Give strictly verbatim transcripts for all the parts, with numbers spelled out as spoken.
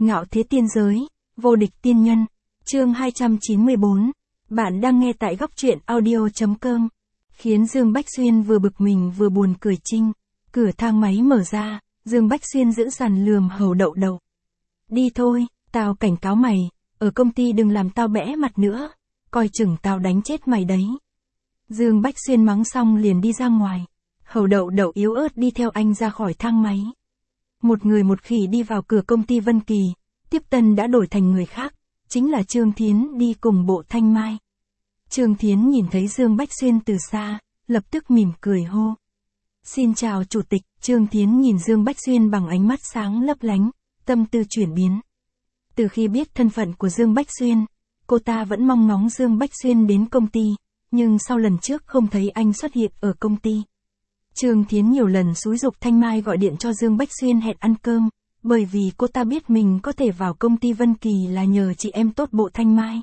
Ngạo thế tiên giới, vô địch tiên nhân, chương hai trăm chín mươi bốn. Bạn đang nghe tại góc truyện audio chấm com. Khiến Dương Bách Xuyên vừa bực mình vừa buồn cười chinh. Cửa thang máy mở ra, Dương Bách Xuyên giữ sàn lườm Hầu Đậu Đậu. Đi thôi, tao cảnh cáo mày, ở công ty đừng làm tao bẽ mặt nữa, coi chừng tao đánh chết mày đấy. Dương Bách Xuyên mắng xong liền đi ra ngoài. Hầu Đậu Đậu yếu ớt đi theo anh ra khỏi thang máy. Một người một khỉ đi vào cửa công ty Vân Kỳ, tiếp tân đã đổi thành người khác, chính là Trương Thiến đi cùng Bộ Thanh Mai. Trương Thiến nhìn thấy Dương Bách Xuyên từ xa, lập tức mỉm cười hô. Xin chào chủ tịch. Trương Thiến nhìn Dương Bách Xuyên bằng ánh mắt sáng lấp lánh, tâm tư chuyển biến. Từ khi biết thân phận của Dương Bách Xuyên, cô ta vẫn mong ngóng Dương Bách Xuyên đến công ty, nhưng sau lần trước không thấy anh xuất hiện ở công ty. Trương Thiến nhiều lần xúi giục Thanh Mai gọi điện cho Dương Bách Xuyên hẹn ăn cơm, bởi vì cô ta biết mình có thể vào công ty Vân Kỳ là nhờ chị em tốt Bộ Thanh Mai.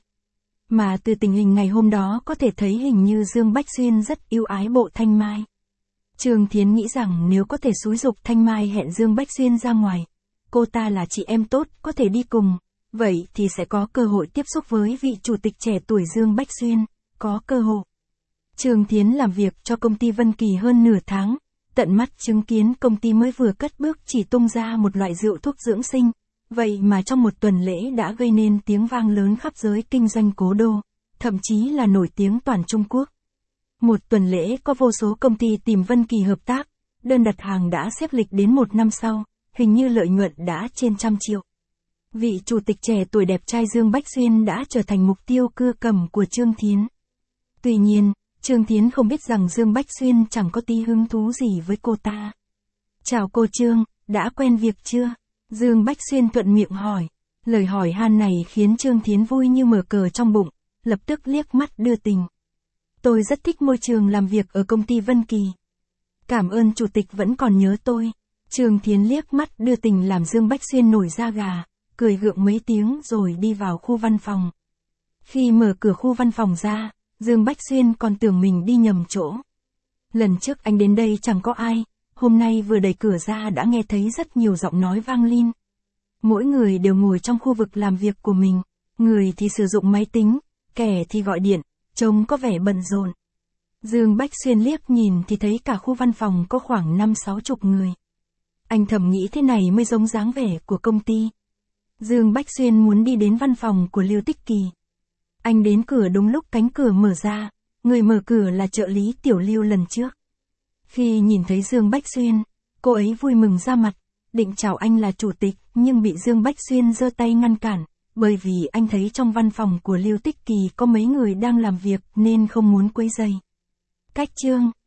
Mà từ tình hình ngày hôm đó có thể thấy hình như Dương Bách Xuyên rất yêu ái Bộ Thanh Mai. Trương Thiến nghĩ rằng nếu có thể xúi giục Thanh Mai hẹn Dương Bách Xuyên ra ngoài, cô ta là chị em tốt có thể đi cùng, vậy thì sẽ có cơ hội tiếp xúc với vị chủ tịch trẻ tuổi Dương Bách Xuyên, có cơ hội. Trương Thiến làm việc cho công ty Vân Kỳ hơn nửa tháng, tận mắt chứng kiến công ty mới vừa cất bước chỉ tung ra một loại rượu thuốc dưỡng sinh, vậy mà trong một tuần lễ đã gây nên tiếng vang lớn khắp giới kinh doanh cố đô, thậm chí là nổi tiếng toàn Trung Quốc. Một tuần lễ có vô số công ty tìm Vân Kỳ hợp tác, đơn đặt hàng đã xếp lịch đến một năm sau, hình như lợi nhuận đã trên trăm triệu. Vị chủ tịch trẻ tuổi đẹp trai Dương Bách Xuyên đã trở thành mục tiêu cưa cầm của Trương Thiến. Tuy nhiên, Trương Thiến không biết rằng Dương Bách Xuyên chẳng có tí hứng thú gì với cô ta. Chào cô Trương, đã quen việc chưa? Dương Bách Xuyên thuận miệng hỏi. Lời hỏi han này khiến Trương Thiến vui như mở cờ trong bụng, lập tức liếc mắt đưa tình. Tôi rất thích môi trường làm việc ở công ty Vân Kỳ. Cảm ơn chủ tịch vẫn còn nhớ tôi. Trương Thiến liếc mắt đưa tình làm Dương Bách Xuyên nổi da gà, cười gượng mấy tiếng rồi đi vào khu văn phòng. Khi mở cửa khu văn phòng ra, Dương Bách Xuyên còn tưởng mình đi nhầm chỗ. Lần trước anh đến đây chẳng có ai, hôm nay vừa đẩy cửa ra đã nghe thấy rất nhiều giọng nói vang lên. Mỗi người đều ngồi trong khu vực làm việc của mình, người thì sử dụng máy tính, kẻ thì gọi điện, trông có vẻ bận rộn. Dương Bách Xuyên liếc nhìn thì thấy cả khu văn phòng có khoảng năm sáu chục người. Anh thầm nghĩ thế này mới giống dáng vẻ của công ty. Dương Bách Xuyên muốn đi đến văn phòng của Lưu Tích Kỳ. Anh đến cửa đúng lúc cánh cửa mở ra, người mở cửa là trợ lý Tiểu Lưu lần trước. Khi nhìn thấy Dương Bách Xuyên, cô ấy vui mừng ra mặt, định chào anh là chủ tịch, nhưng bị Dương Bách Xuyên giơ tay ngăn cản, bởi vì anh thấy trong văn phòng của Lưu Tích Kỳ có mấy người đang làm việc nên không muốn quấy rầy. Cách Trương,